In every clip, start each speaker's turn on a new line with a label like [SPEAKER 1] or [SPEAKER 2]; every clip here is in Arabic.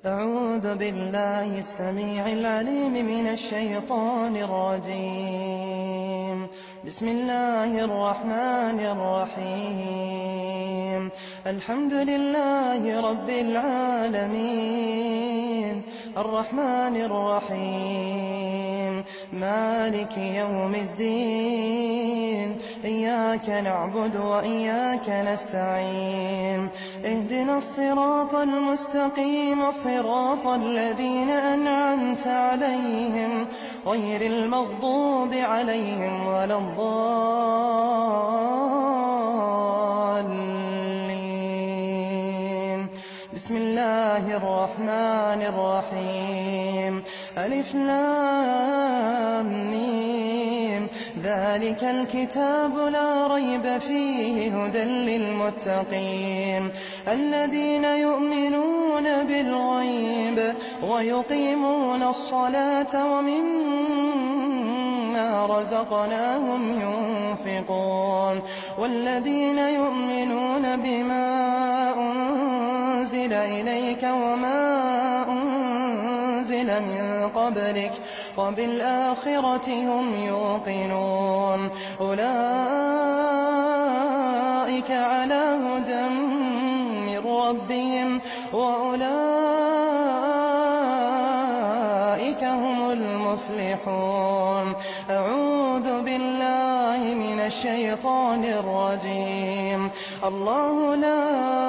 [SPEAKER 1] أعوذ بالله السميع العليم من الشيطان الرجيم. بسم الله الرحمن الرحيم. الحمد لله رب العالمين، الرحمن الرحيم، مالك يوم الدين. إياك نعبد وإياك نستعين. اهدنا الصراط المستقيم، صراط الذين أنعمت عليهم غير المغضوب عليهم ولا الضالين. بسم الله الرحمن الرحيم. ألف لام ميم. ذلك الكتاب لا ريب فيه هدى للمتقين الذين يؤمنون بالغيب ويقيمون الصلاة ومما رزقناهم ينفقون والذين يؤمنون بما أنزل إليك وما أنزل من قبلك وبالآخرة هم يوقنون. أولئك على هدى من ربهم وأولئك هم المفلحون. أعوذ بالله من الشيطان الرجيم. الله لا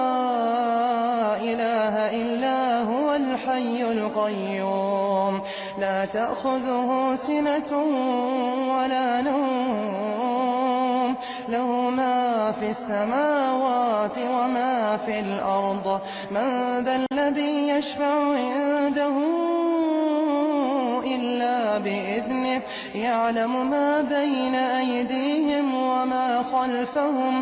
[SPEAKER 1] إله إلا هو الحي القيوم، لا تأخذه سنة ولا نوم، له ما في السماوات وما في الأرض. من ذا الذي يشفع عنده إلا بإذنه، يعلم ما بين أيديهم وما خلفهم،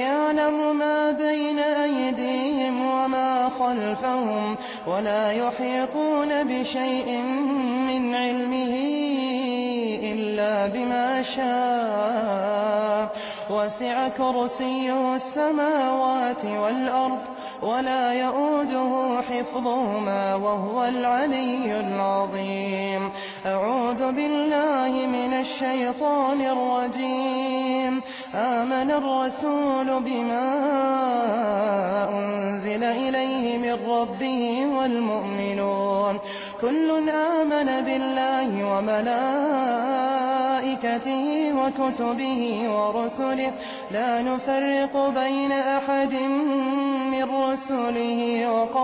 [SPEAKER 1] ولا يحيطون بشيء من علمه إلا بما شاء. وسع كرسيه السماوات والأرض ولا يؤوده حفظهما وهو العلي العظيم. أعوذ بالله من الشيطان الرجيم. آمن الرسول بما أنزل إليه من ربه والمؤمنون كل آمن بالله وملائكته وكتبه ورسله لا نفرق بين أحد من رسله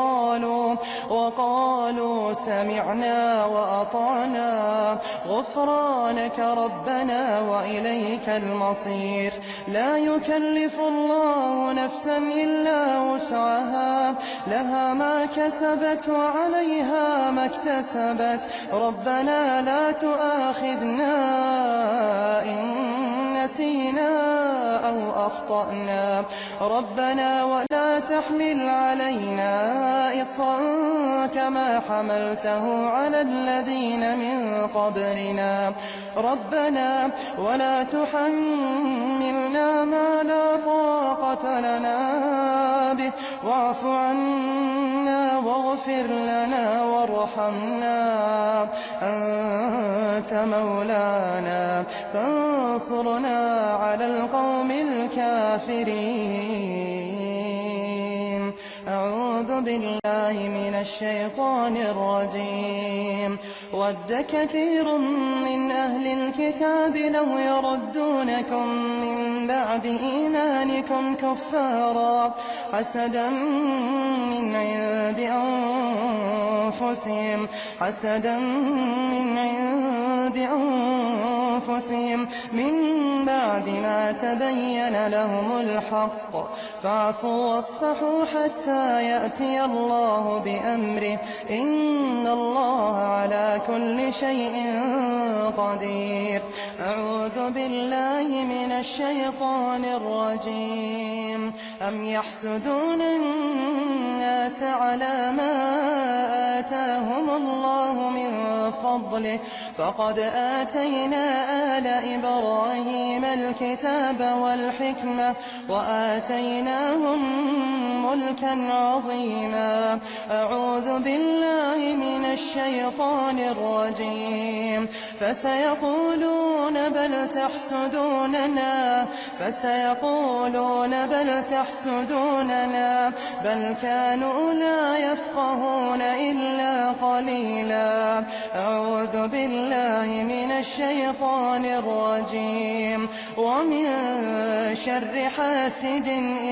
[SPEAKER 1] وقالوا سمعنا وأطعنا غفرانك ربنا وإليك المصير. لا يكلف الله نفسا إلا وسعها، لها ما كسبت وعليها ما اكتسبت. ربنا لا تؤاخذنا إن نسينا أو أخطأنا. ربنا ولا تحمل علينا إصرا كما حملته على الذين من قبلنا. ربنا ولا تحملنا ما لا طاقة لنا به، واعف عنا واغفر لنا وارحمنا. أنت مولانا فانصرنا على القوم الكافرين. أعوذ بالله من الشيطان الرجيم. ود كثير من أهل الكتاب لو يردونكم من بعد إيمانكم كفارا حسدا من عند أنفسهم من بعد ما تبين لهم الحق. فاعفوا واصفحوا حتى يأتي الله بأمره، إن الله على كل شيء قدير. أعوذ بالله من الشيطان الرجيم. أم يحسدون الناس على ما آتاهم الله من فضله، فقد آتينا آل إبراهيم الكتاب والحكمة وآتيناهم ملكا عظيما. أعوذ بالله الشيطان الرجيم فسيقولون بل تحسدوننا بل كانوا لا يفقهون إلا قليلا. أعوذ بالله من الشيطان الرجيم. ومن شر حاسد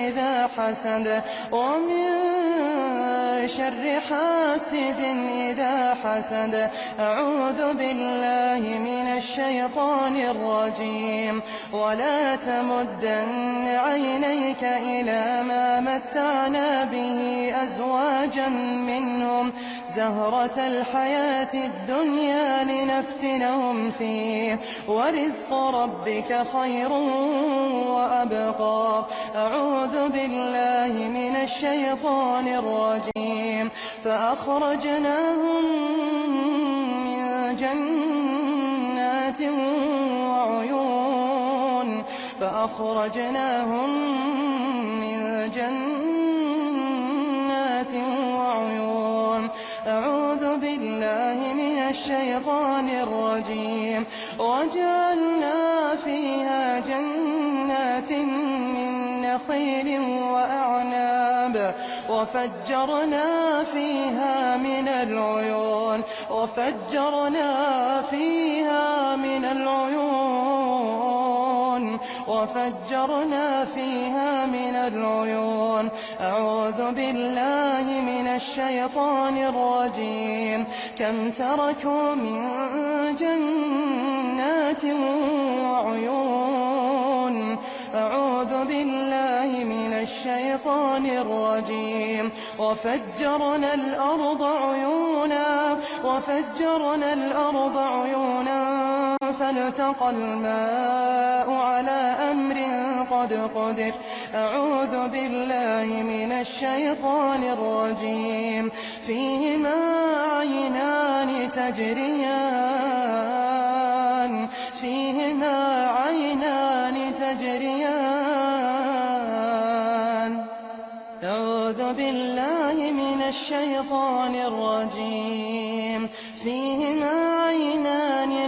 [SPEAKER 1] إذا حسد أعوذ بالله من الشيطان الرجيم. ولا تمدن عينيك إلى ما متعنا به أزواجا منهم زهرة الحياة الدنيا لنفتنهم فيه ورزق ربك خير وأبقى. أعوذ بالله من الشيطان الرجيم. فأخرجناهم من جنات وعيون. أعوذ بالله من الشيطان الرجيم. وجعلنا فيها جنات من نخيل وأعناب وفجرنا فيها من العيون. أعوذ بالله من الشيطان الرجيم. كم تركوا من جنات وعيون. أعوذ بالله من الشيطان الرجيم. وفجرنا الأرض عيونا فالتقى الماء على أمر قد قدر. أعوذ بالله من الشيطان الرجيم. فيهما عينان تجريان. أعوذ بالله من الشيطان الرجيم. فيهما عينان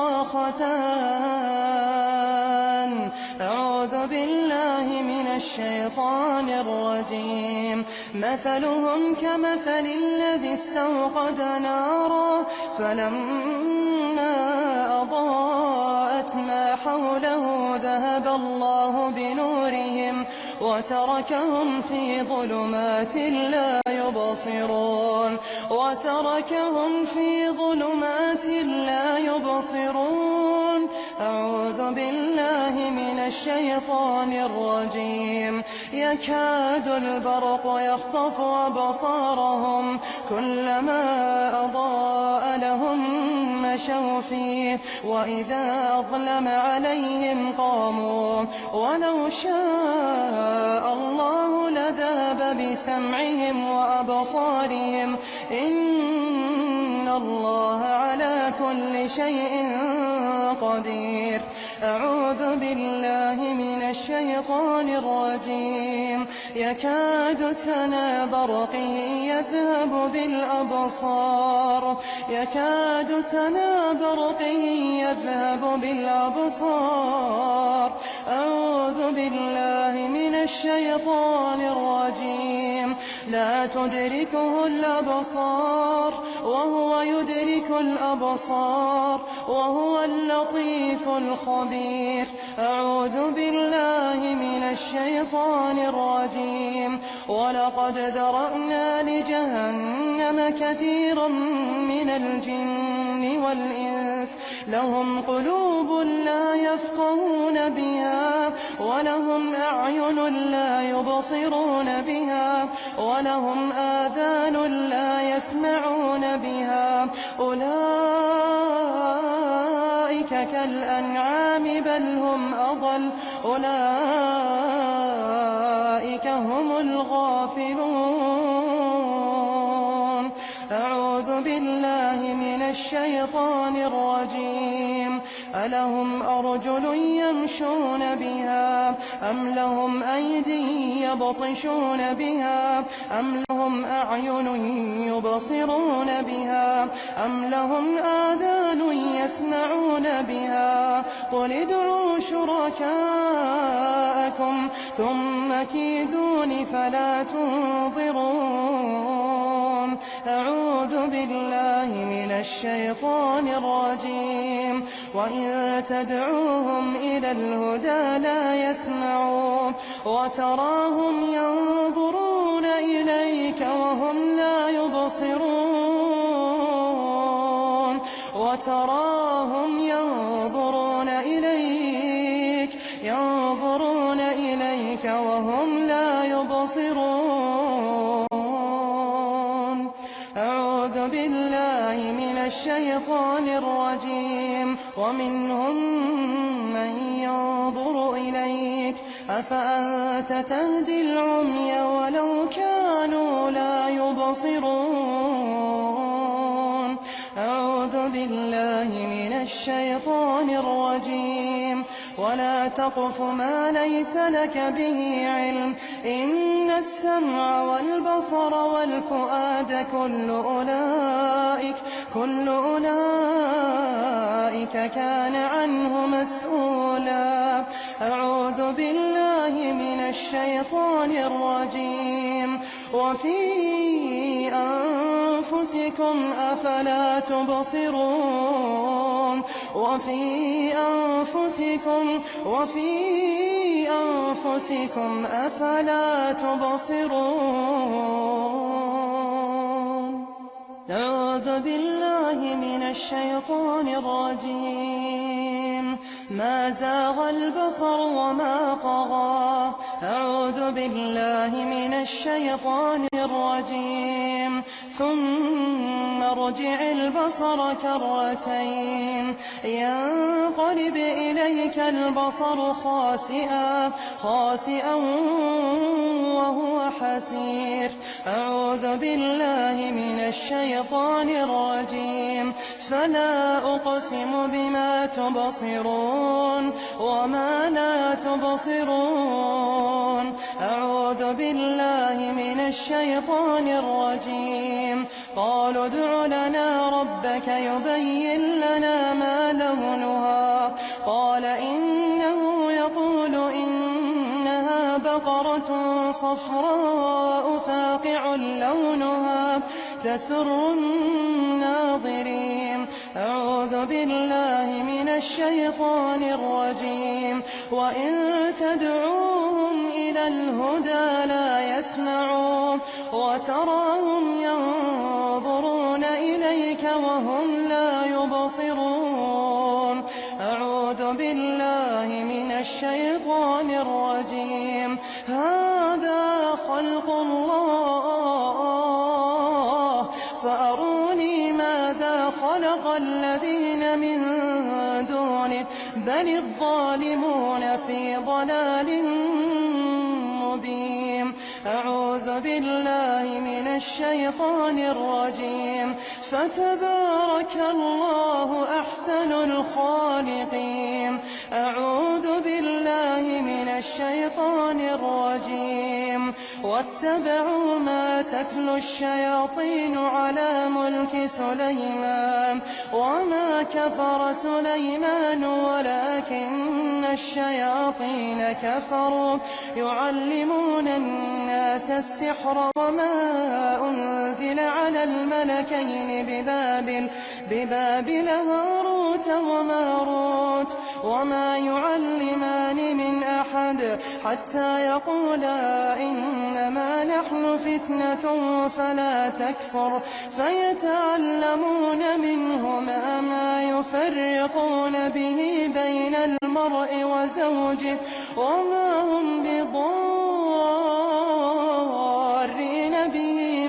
[SPEAKER 1] نضاختان. أعوذ بالله من الشيطان الرجيم. مثلهم كمثل الذي استوقد نارا فلما أضاءت ما حوله ذهب الله بنورهم وتركهم في ظلمات لا يبصرون. أعوذ بالله من الشيطان الرجيم. يكاد البرق يخطف أبصارهم كلما أضاء لهم مشوا فيه وإذا أظلم عليهم قاموا. ولو شاء الله لذهب بسمعهم وأبصارهم إن الله على كل شيء قدير. أعوذ بالله من الشيطان الرجيم. يكاد سنا برقه يذهب بالأبصار. أعوذ بالله من الشيطان الرجيم. لا تدركه الأبصار وهو يدرك الأبصار وهو اللطيف الخبير. أعوذ بالله من الشيطان الرجيم. ولقد ذرأنا لجهنم كثيرا من الجن والإنس لهم قلوب لا يفقهون بها ولهم أعين لا يبصرون بها ولهم آذان لا يسمعون بها. أولئك كالأنعام بل هم أضل. أولئك هم الغافلون. أعوذ بالله من الشيطان الرجيم. ألهم أرجل يمشون بها أم لهم أيدي يبطشون بها أم لهم أعين يبصرون بها أم لهم آذان يسمعون بها قل ادعوا شركاءكم ثم كيدون فلا تنظرون. أعوذ بالله من الشيطان الرجيم. وإن تدعوهم إلى الهدى لا يسمعون وتراهم ينظرون إليك وهم لا يبصرون وتراهم ينظرون إليك وهم لا يبصرون. أعوذ بالله من الشيطان الرجيم. ومنهم من ينظر إليك أفأنت تهدي العمي ولو كانوا لا يبصرون. أعوذ بالله من الشيطان الرجيم. ولا تقف ما ليس لك به علم إن السمع والبصر والفؤاد كل أولئك كان عنه مسؤولا. أعوذ بالله من الشيطان الرجيم. وفي أنفسكم أفلا تبصرون وفي أنفسكم أفلا تبصرون. أعوذ بالله من الشيطان الرجيم. ما زاغ البصر وما طغى. أعوذ بالله من الشيطان الرجيم. ثم ارجع البصر كرتين ينقلب إليك البصر خاسئا وهو حسير. أعوذ بالله من الشيطان الرجيم. فلا أقسم بما تبصرون وما لا تبصرون. أعوذ بالله من الشيطان الرجيم. قالوا ادع لنا ربك يبين لنا ما لونها. قال إنه يقول إنها بقرة صفراء فاقع لونها تسر الناظرين. أعوذ بالله من الشيطان الرجيم. وإن تدعوهم إلى الهدى لا يسمعون وتراهم ينظرون إليك وهم لا يبصرون. أعوذ بالله من الشيطان الرجيم. هذا خلق الله فأروني ماذا خلق الذين من دونه بل الظالمون في ضلال مبين. أعوذ بالله من الشيطان الرجيم. فتبارك الله أحسن الخالقين. أعوذ بالله من الشيطان الرجيم. واتبعوا ما تتلو الشياطين على ملك سليمان وما كفر سليمان ولكن الشياطين كفروا يعلمون الناس السحر وما أنزل على الملكين ببابل هاروت وماروت وما يعلمان من أحد حتى يقولا إنما نحن فتنة فلا تكفر فيتعلمون منهما ما يفرقون به بين المرء وزوجه وما هم بضارين به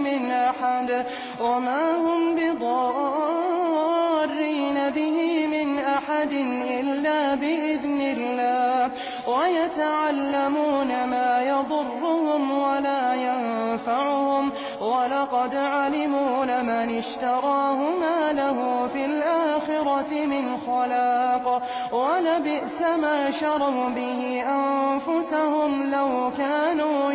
[SPEAKER 1] من أحد إلا بإذن الله ويتعلمون ما يضرهم ولا ينفعهم ولقد علموا لمن اشتراه ما له في الآخرة من خلاق ولبئس ما شروا به أنفسهم لو كانوا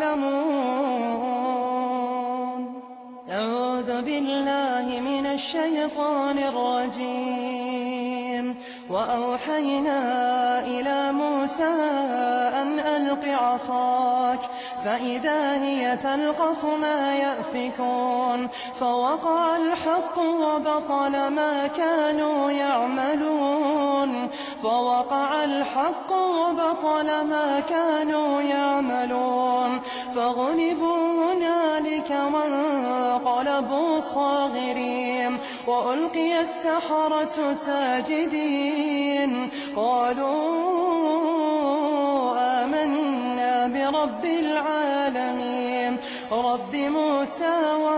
[SPEAKER 1] يعلمون. أعوذ بالله من الشيطان الرجيم. وأوحينا إلى موسى أن ألق عصاك فإذا هي تلقف ما يأفكون فوقع الحق وبطل ما كانوا يعملون فغلبوا هنالك وانقلبوا صاغرين وألقي السحرة ساجدين قالوا آمنا برب العالمين رب موسى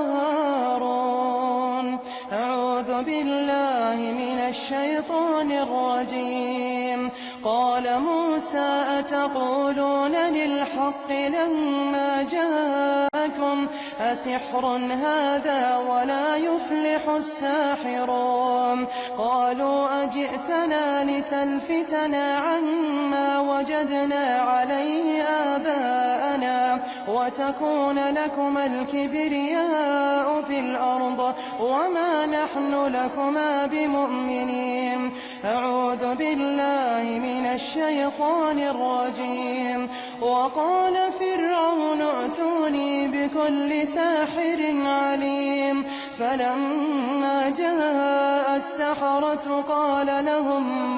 [SPEAKER 1] وهارون. أعوذ بالله من الشيطان الرجيم. قال موسى أتقولون للحق لما جاءكم أسحر هذا ولا يفلح الساحرون. قالوا أجئتنا لتلفتنا عما وجدنا عليه آباءنا وتكون لكما الكبرياء في الأرض وما نحن لكما بمؤمنين. أعوذ بالله من الشيطان الرجيم. وقال فرعون ائتوني بكل ساحر عليم. فلما جاء السحرة قال لهم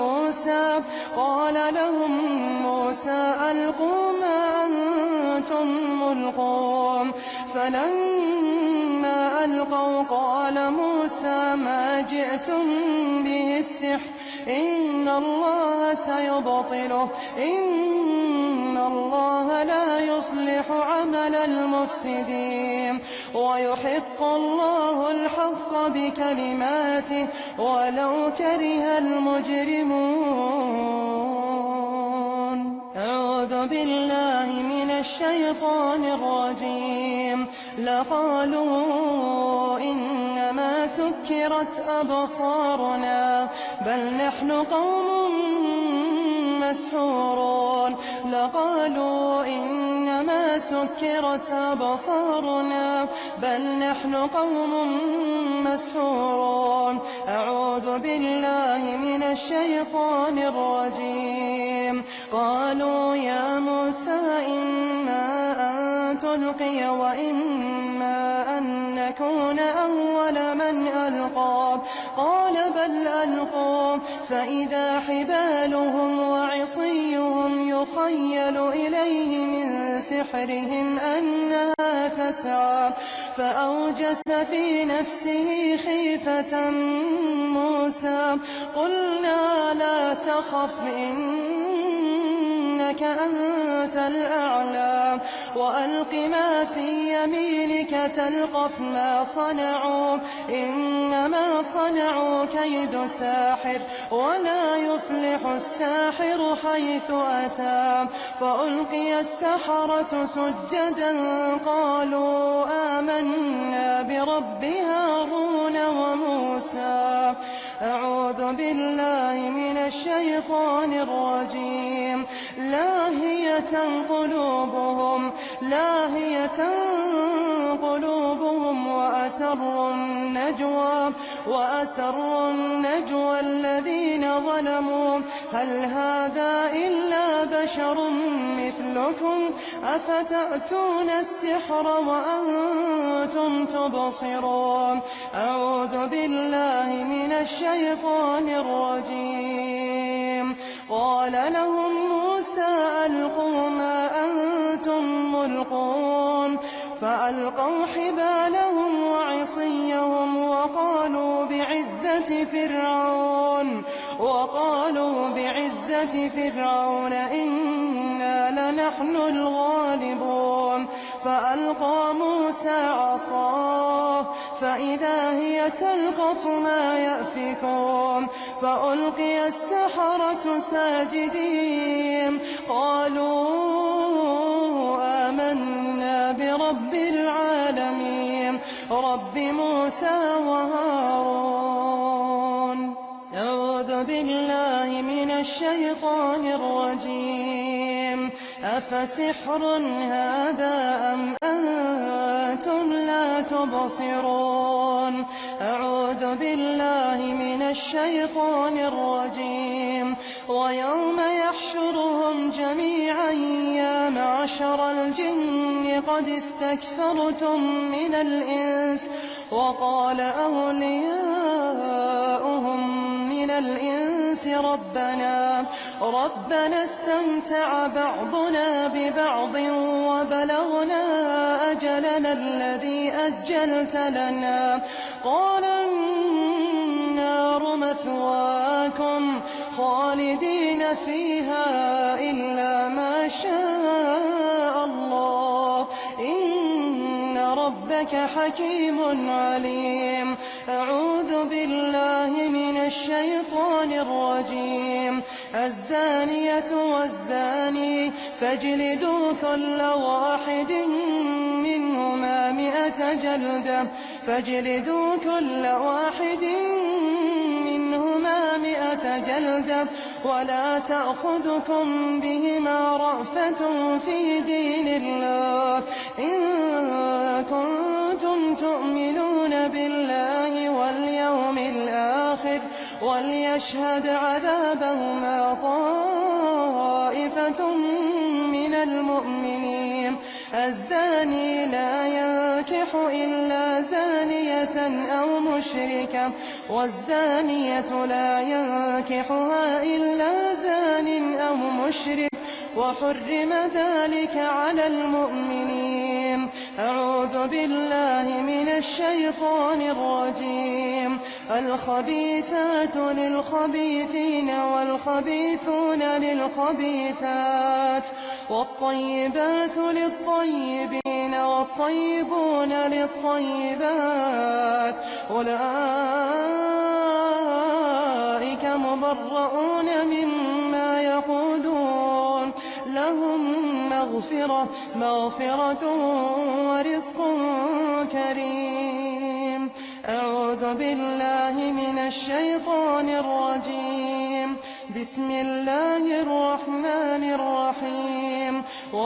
[SPEAKER 1] موسى ألقوا ما أنتم ملقون. فلما ألقوا قال موسى ما جئتم به السحر إن الله سيبطله إن الله لا يصلح عمل المفسدين ويحق الله الحق بكلماته ولو كره المجرمون. أعوذ بالله من الشيطان الرجيم. لقالوا إنما سكرت أبصارنا بل نحن قوم مسحورون. أعوذ بالله من الشيطان الرجيم. قالوا يا موسى إما أن تلقي وإما أن نكون أول من ألقى. قال بل ألقوا فإذا حبالهم وعصيهم يخيل إليه من سحرهم أنها تسعى فأوجس في نفسه خيفة موسى. قلنا لا تخف إنك أنت الأعلى وألق ما في يمينك تلقف ما صنعوا إنما صنعوا كيد ساحر ولا يفلح الساحر حيث أتى. فألقي السحرة سجدا قالوا آمنا برب هارون وموسى. أعوذ بالله من الشيطان الرجيم. لاهية قلوبهم وأسروا النجوى الذين ظلموا هل هذا إلا بشر مثلكم أفتأتون السحر وأنتم تبصرون. أعوذ بالله من الشيطان الرجيم. قال لهم موسى ألقوا ما أنتم ملقون. فألقوا حبالهم وعصيهم وقالوا بعزة فرعون إنا لنحن الغالبون. فألقى موسى عصاه فإذا هي تلقف ما يأفكون. فألقي السحرة ساجدين قالوا آمنا برب العالمين رب موسى وهارون. أعوذ بالله من الشيطان الرجيم أفسحر هذا أم أنتم لا تبصرون أعوذ بالله من الشيطان الرجيم ويوم يحشرهم جميعا يا معشر الجن قد استكثرتم من الإنس وقال أولياؤهم من الإنس ربنا استمتع بعضنا ببعض وبلغنا أجلنا الذي أجلت لنا قال النار مثواكم خالدين فيها إلا ما شاء الله إن ربك حكيم عليم أعوذ بالله من الشيطان الرجيم الزانية والزاني فاجلدوا كل واحد منهما 100 جلدة ولا تأخذكم بهما رأفة في دين الله إن كنتم تؤمنون بالله واليوم الآخر وليشهد عذابهما طائفة من المؤمنين الزاني لا ينكح إلا زانية أو مشركة والزانية لا ينكحها إلا زان أو مشرك وحرم ذلك على المؤمنين أعوذ بالله من الشيطان الرجيم الخبيثات للخبيثين والخبيثون للخبيثات والطيبات للطيبين والطيبون للطيبات أولئك مبرؤون مما يقولون لهم مغفرة ورزق كريم أعوذ بالله من الشيطان الرجيم بسم الله الرحمن الرحيم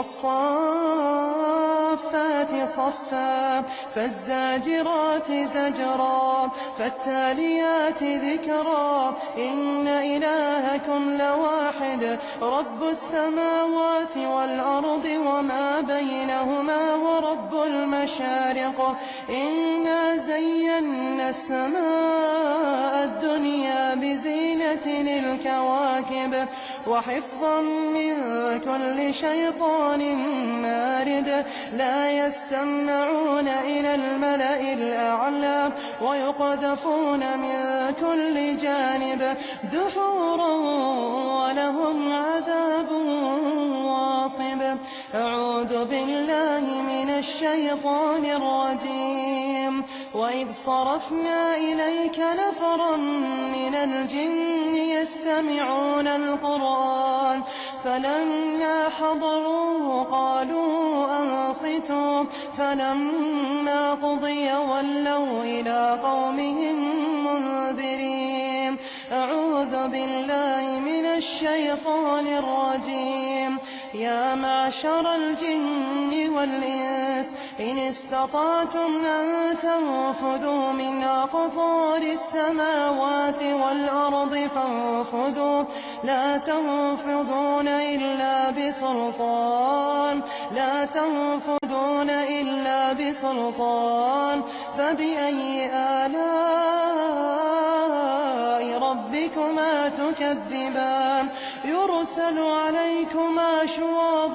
[SPEAKER 1] والصافات صفا فالزاجرات زجرا فالتاليات ذكرا إن إلهكم لواحد رب السماوات والأرض وما بينهما ورب المشارق إنا زينا السماء الدنيا بزينة الكواكب وحفظا من كل شيطان مارد لا يسمعون إلى الملأ الأعلى ويقذفون من كل جانب دحورا ولهم عذاب واصب أعوذ بالله من الشيطان الرجيم وإذ صرفنا إليك نفرا من الجن يستمعون القرآن فلما حضروه قالوا أنصتوا فلما قضي ولوا إلى قومهم منذرين أعوذ بالله من الشيطان الرجيم يا معشر الجن والإنس إن استطعتم أن تنفذوا من أقطار السماوات والأرض فانفذوا لا تنفذون إلا بسلطان فبأي آلاء ربكما تكذبان يرسل عليكما شواظ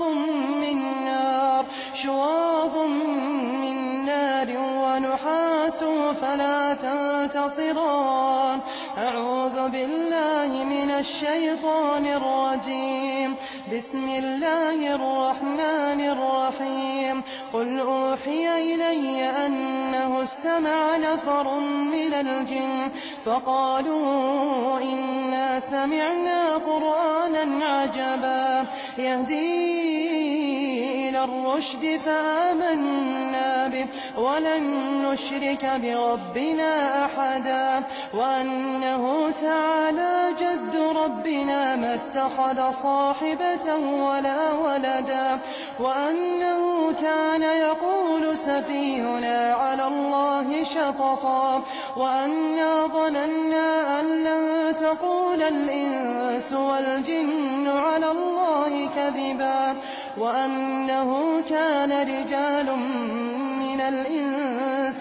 [SPEAKER 1] من نار ونحاس فلا تنتصران أعوذ بالله من الشيطان الرجيم بسم الله الرحمن الرحيم قل أوحي إلي أنه استمع نفر من الجن فقالوا إنا سمعنا قرآنا عجبا يهدي إلى الرشد فآمنا به ولن نشرك بربنا أحدا وأنه تعالى جد ربنا ما اتخذ صاحبة ولا ولدا وأنه كان يقول سفيهنا على الله شططا وأنا ظننا أن لن تقول الإنس والجن على الله كذبا وأنه كان رجال من الإنس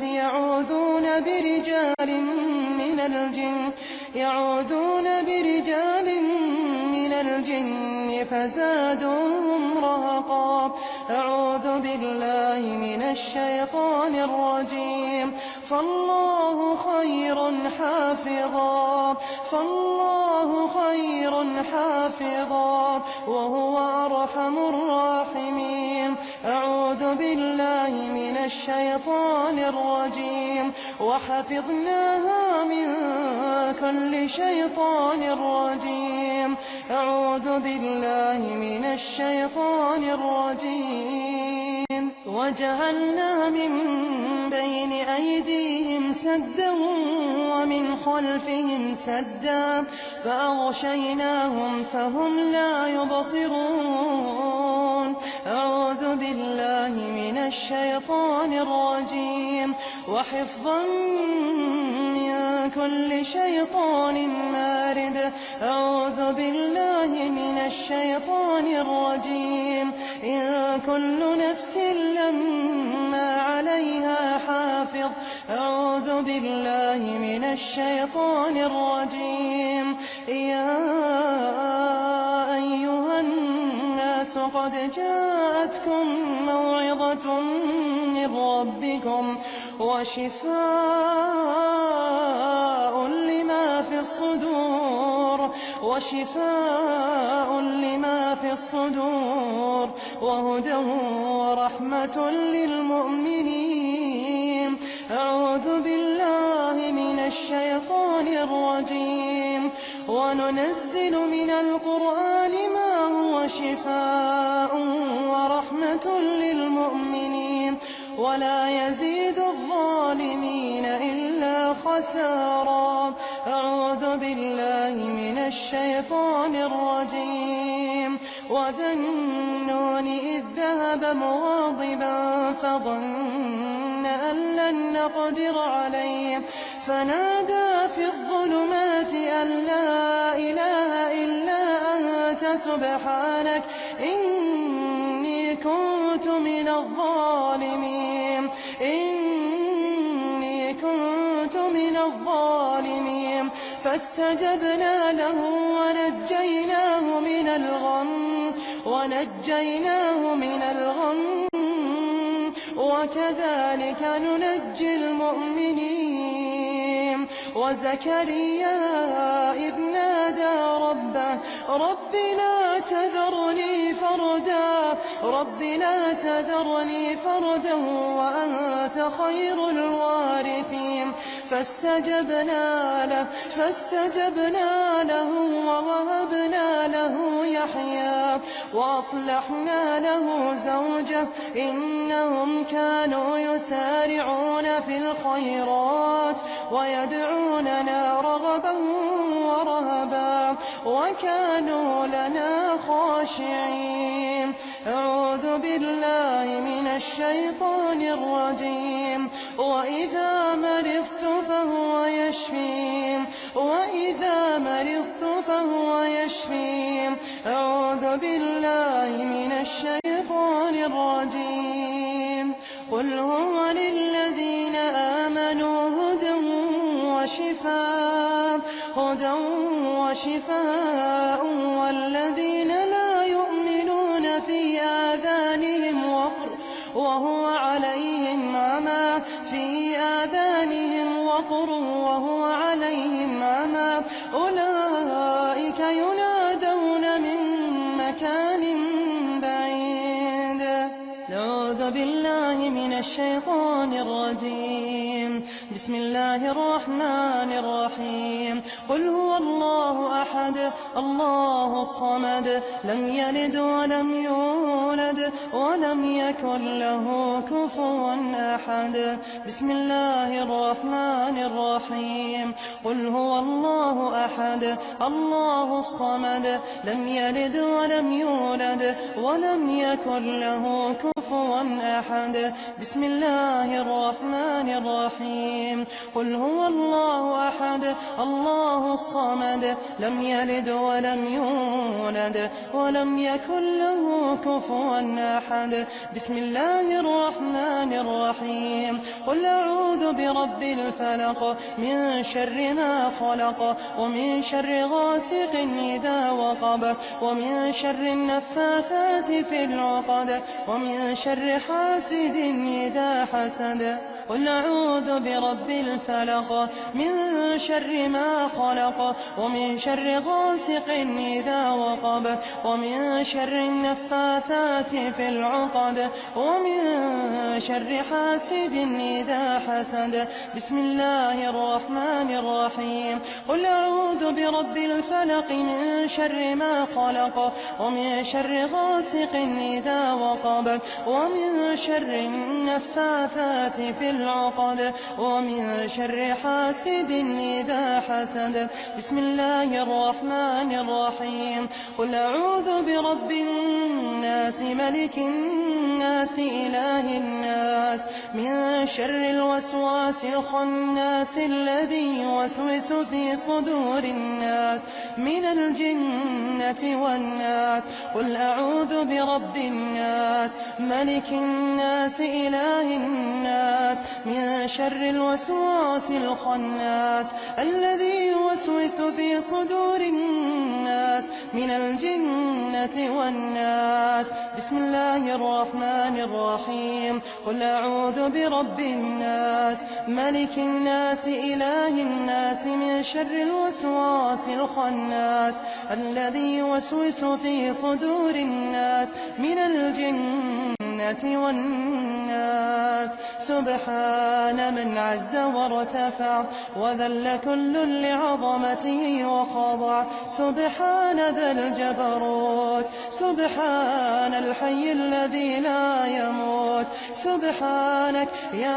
[SPEAKER 1] يعوذون برجال من الجن فزادوهم رهقا أعوذ بالله من الشيطان الرجيم فالله خير حافظا وهو أرحم الراحمين أعوذ بالله من الشيطان الرجيم وحفظناها من كل شيطان رجيم أعوذ بالله من الشيطان الرجيم وجعلنا من بين أيديهم سدا ومن خلفهم سدا فأغشيناهم فهم لا يبصرون أعوذ بالله من الشيطان الرجيم وحفظا من كل شيطان مارد أعوذ بالله من الشيطان الرجيم إن كل نفس لما عليها حافظ أعوذ بالله من الشيطان الرجيم يا أيها الناس قد جاءتكم موعظة من ربكم وشفاء لما في الصدور وهدى ورحمة للمؤمنين أعوذ بالله من الشيطان الرجيم وننزل من القرآن ما هو شفاء ورحمة للمؤمنين ولا يزيد الظالمين إلا خسارا أعوذ بالله من الشيطان الرجيم وذا النون إذ ذهب مغاضبا فظن أن لن نقدر عليه فنادى في الظلمات أن لا إله إلا أنت سبحانك إني كنت من الظالمين فاستجبنا له ونجيناه من الغم وكذلك ننجي المؤمنين وزكريا إذ نادى ربه رب لا تذرني فردا وأنت خير الوارثين فاستجبنا له ووهبنا له يحيى وأصلحنا له زوجه إنهم كانوا يسارعون في الخيرات ويدعوننا رغبا ورهبا وكانوا لنا خاشعين أعوذ بالله من الشيطان الرجيم وإذا مرضت فهو يشفين أعوذ بالله من الشيطان الرجيم قل هو للذين آمنوا هدى وشفاء والذين لا يؤمنون في آذانهم وهو عليهم عمى أولئك ينادون من مكان بعيد أعوذ بالله الشيطان الرجيم. بسم الله الرحمن الرحيم. قل هو الله أحد الله الصمد لم يلد ولم يولد ولم يكن له كفوا أحد. بسم الله الرحمن الرحيم. قل هو الله أحد الله الصمد لم يلد ولم يولد ولم يكن له كفوا أحد. بسم الله الرحمن الرحيم. قل هو الله أحد الله الصمد لم يلد ولم يولد ولم يكن له كفوا أحد. بسم الله الرحمن الرحيم. قل أعوذ برب الفلق من شر ما خلق ومن شر غاسق إذا وقب ومن شر النفاثات في العقد ومن شر حاسد إذا حسد. قل أعوذ برب الفلق من شر ما خلق ومن شر غاسق إذا وقب ومن شر النفاثات في العقد ومن شر حاسد إذا حسد. بسم الله الرحمن الرحيم. قل أعوذ برب الفلق من شر ما خلق ومن شر غاسق إذا وقب ومن شر النفاثات في العقد ومن شر حاسد إذا حسد. بسم الله الرحمن الرحيم. قل أعوذ برب الناس ملك الناس إله الناس من شر الوسواس الخناس الذي يوسوس في صدور الناس من الجنة والناس. قل أعوذ برب الناس ملك الناس إله الناس من شر الوسواس الخناس الذي يوسوس في صدور الناس من الجنة والناس. بسم الله الرحمن الرحيم. قل أعوذ برب الناس ملك الناس إله الناس من شر الوسواس الخناس الذي يوسوس في صدور الناس من الجنة والناس. سبحان من عز وارتفع وذل كل لعظمته وخضع. سبحان ذا الجبروت سبحان الحي الذي لا يموت. سبحانك يا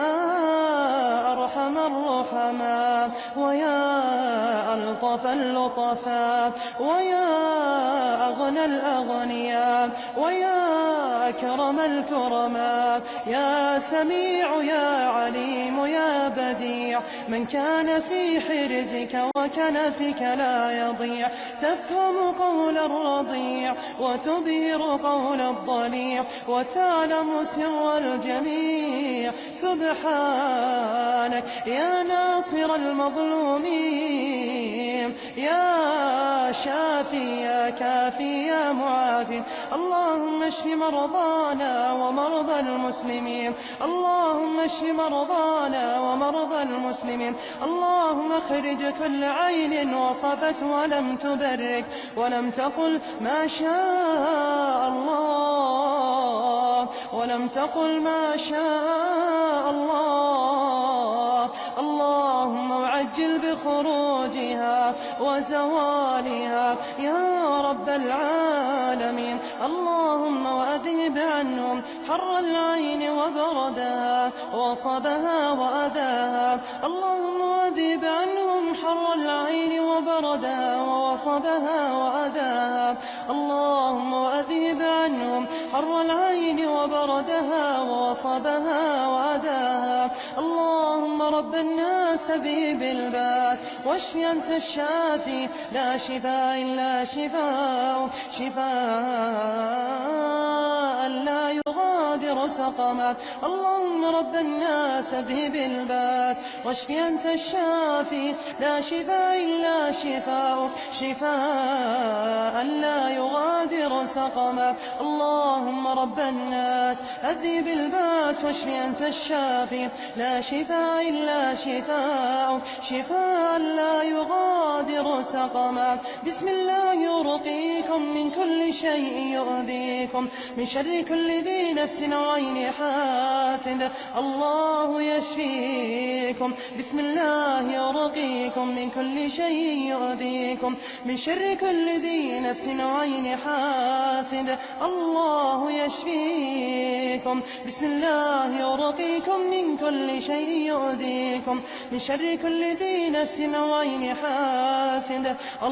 [SPEAKER 1] أرحم الرحماء ويا ألطف اللطفاء ويا أغنى الأغنياء ويا أكرم الكرماء. يا سميع يا عليم يا بديع من كان في حرزك وكنفك لا يضيع. تفهم قول الرضيع وتبهر قول الضليع وتعلم سر الجميع. سبحانك يا ناصر المظلومين يا شافي يا كافي يا معافي. اللهم اشف مرضانا ومرضى المسلمين. اللهم اشف مرضانا ومرضى المسلمين. اللهم اخرج كل عين وصفت ولم تبرك ولم تقل ما شاء الله ولم تقل ما شاء الله. اللهم عجل بخروجها وزوالها يا رب العالمين. اللهم وأذهب عنهم حر العين وبردها وصبها وأذاها. اللهم وأذهب عنهم حر العين وبردها وصبها وأذاها. اللهم وأذهب عنهم حر العين وبردها وصبها وأذاها. اللهم رب الناس ذهب الباس واشف أنت الشافي لا شفاء إلا شفاء شفاء لا يغادر سقما. اللهم رب الناس اذهب الباس واشف أنت الشافي لا شفاء إلا شفاء شفاء لا يغادر سقما. اللهم رب الناس اذهب الباس واشف أنت الشافي لا شفاء إلا شفاء شفاء لا يغادر سقما. بسم الله يرقيكم من كل شيء يؤذيكم من شر كل ذي نفس أو عين حاسد. الله يشفيكم، بسم الله يرقيكم من كل شيء يؤذيكم، من شر كل ذي نفس أو عين حاسد. الله يشفيكم، بسم الله يرقيكم من كل شيء يؤذيكم، من شر كل ذي نفس أو عين حاسد.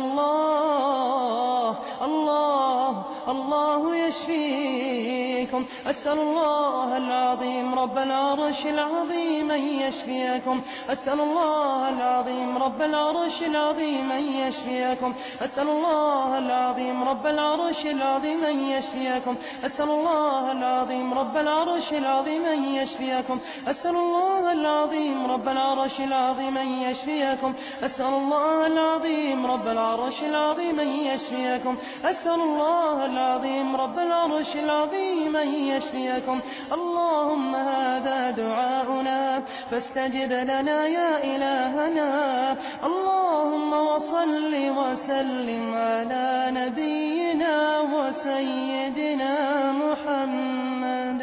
[SPEAKER 1] الله الله الله يشفيكم. أسأل الله العظيم رب العرش العظيم أن يشفيكم. أسأل الله العظيم رب العرش العظيم أن يشفيكم. أسأل الله العظيم رب العرش العظيم أن يشفيكم. أسأل الله العظيم رب العرش العظيم أن يشفيكم. أسأل الله العظيم رب العرش العظيم أن يشفيكم. أسأل الله العظيم رب العرش العظيم أن يشفيكم. أسأل الله العظيم رب العرش العظيم أن يشفيكم. اللهم هذا دعاؤنا فاستجب لنا يا إلهنا. اللهم وصل وسلم على نبينا وسيدنا محمد.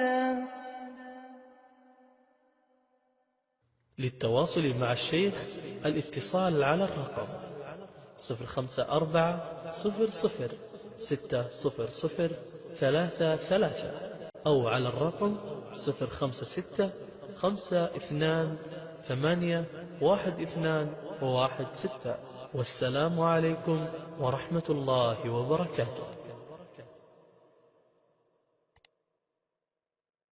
[SPEAKER 2] للتواصل مع الشيخ الاتصال على الرقم 054 00 600 33 أو على الرقم 056 52 8 12 16. والسلام عليكم ورحمة الله وبركاته.